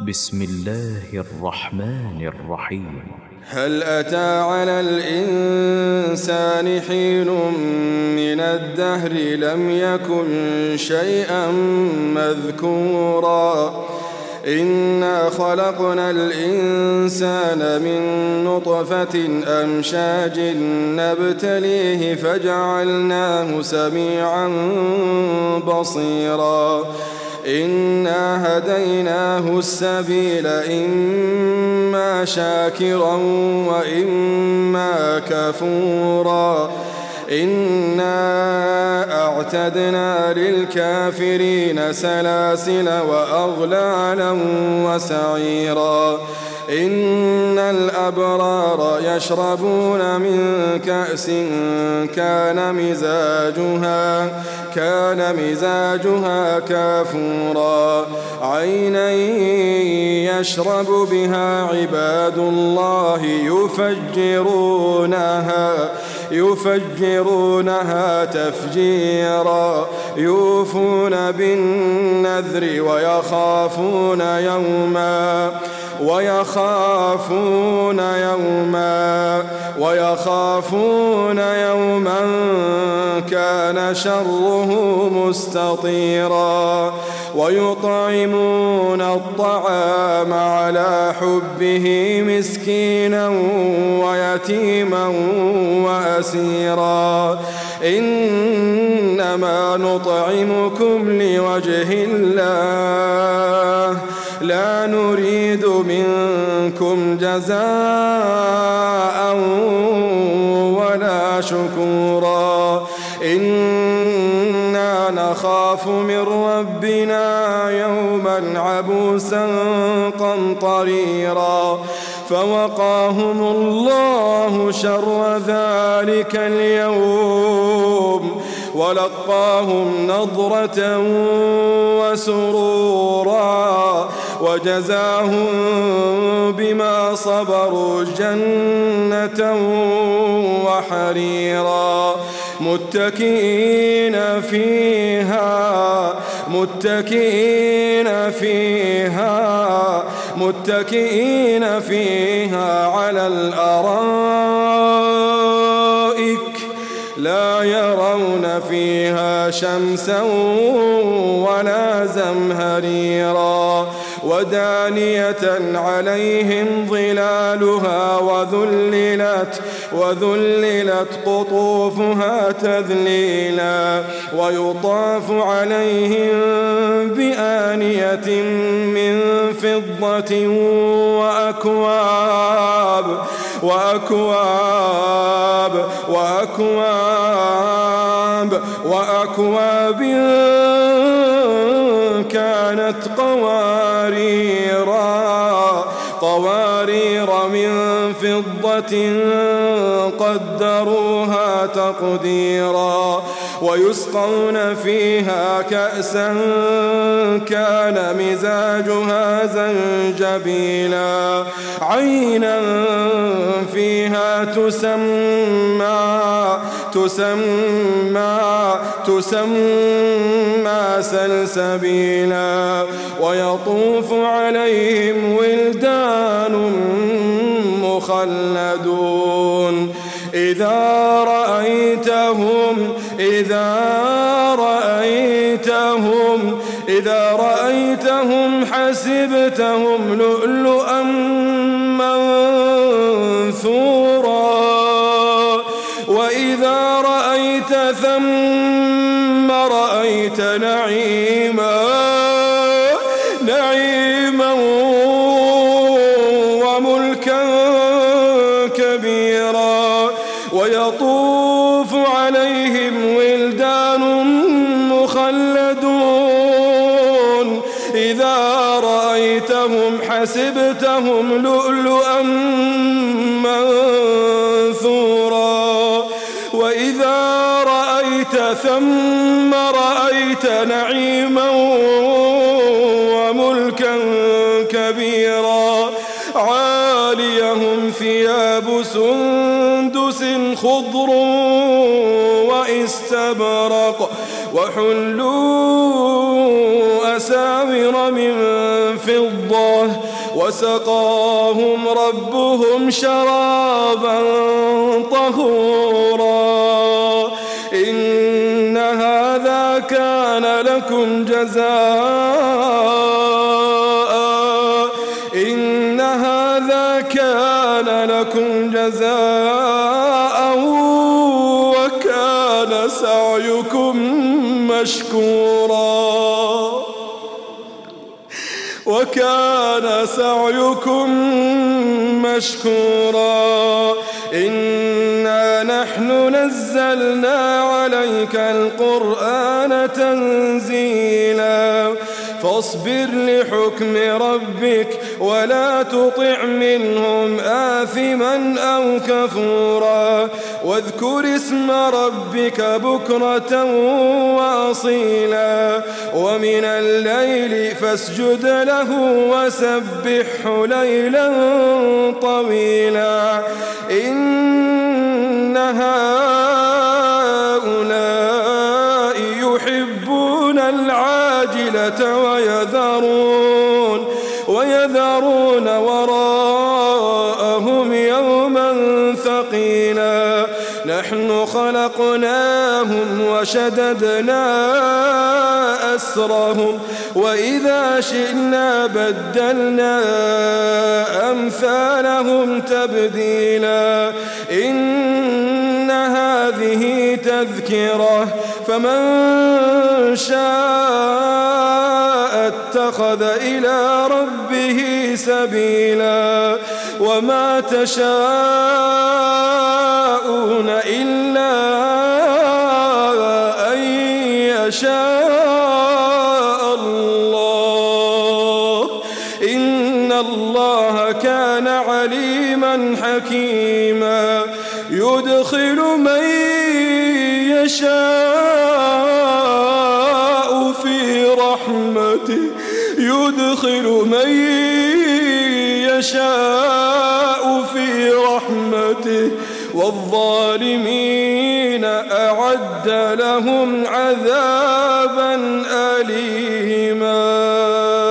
بسم الله الرحمن الرحيم. هل أتى على الإنسان حين من الدهر لم يكن شيئا مذكورا إنا خلقنا الإنسان من نطفة أمشاج نبتليه فجعلناه سميعا بصيرا إنا هديناه السبيل إما شاكرا وإما كفورا إنا أعتدنا للكافرين سلاسل وأغلالا وسعيرا إن الأبرار يشربون من كأس كان مزاجها كافورا عينا يشرب بها عباد الله يفجرونها تفجيرا يوفون بالنذر ويخافون يوما كان شره مستطيرا ويطعمون الطعام على حبه مسكينا ويتيما وأسيرا إنما نطعمكم لوجه الله لا نريد منكم جزاء ولا شكورا إنا نخاف من ربنا يوما عبوسا قمطريرا فوقاهم الله شر ذلك اليوم ولقاهم نضرة وسرورا وجزاهم بما صبروا جنة وحريرا متكئين فيها على الأرائك لا يرون فيها شمسا ولا زمهريرا ودانية عليهم ظلالها وذللت قطوفها تذليلا ويطاف عليهم بآنية من فضة وأكواب كانت قوارير من فضة قدروها تقديرا ويسقون فيها كأسا كان مزاجها زنجبيلا عينا فيها تسمى سلسبيلا ويطوف عليهم ولدان مخلدون إذا رأيتهم حسبتهم لؤلؤا منثورا وإذا رأيت ثم رأيت نعيما وملكا كبيرا ويطوف عليهم ولدان مخلدون إذا رأيتهم حسبتهم لؤلؤا منثورا وإذا رأيت ثم رأيت نعيما وملكا كبيرا عاليهم ثياب سندس خضر وحلوا أساور من فضة وسقاهم ربهم شرابا طهورا إن هذا كان لكم جزاء وكان سعيكم مشكورا إنا نحن نزلنا عليك القرآن تنزيلا فاصبر لحكم ربك ولا تطع منهم آثما أو كفورا واذكر اسم ربك بكرة وأصيلا ومن الليل فاسجد له وسبحه ليلا طويلا إن هؤلاء يحبون العاجلة ويذرون وراءهم يوما ثقيلا نحن خلقناهم وشددنا أسرهم وإذا شئنا بدلنا أمثالهم تبديلا إن هذه تذكرة فمن شاء اتخذ إلى ربه سبيلا وما تشاءون إلا أن يشاء الله إن الله كان عليما حكيما يدخل من يشاء في رحمته والظالمين أعد لهم عذابا أليما.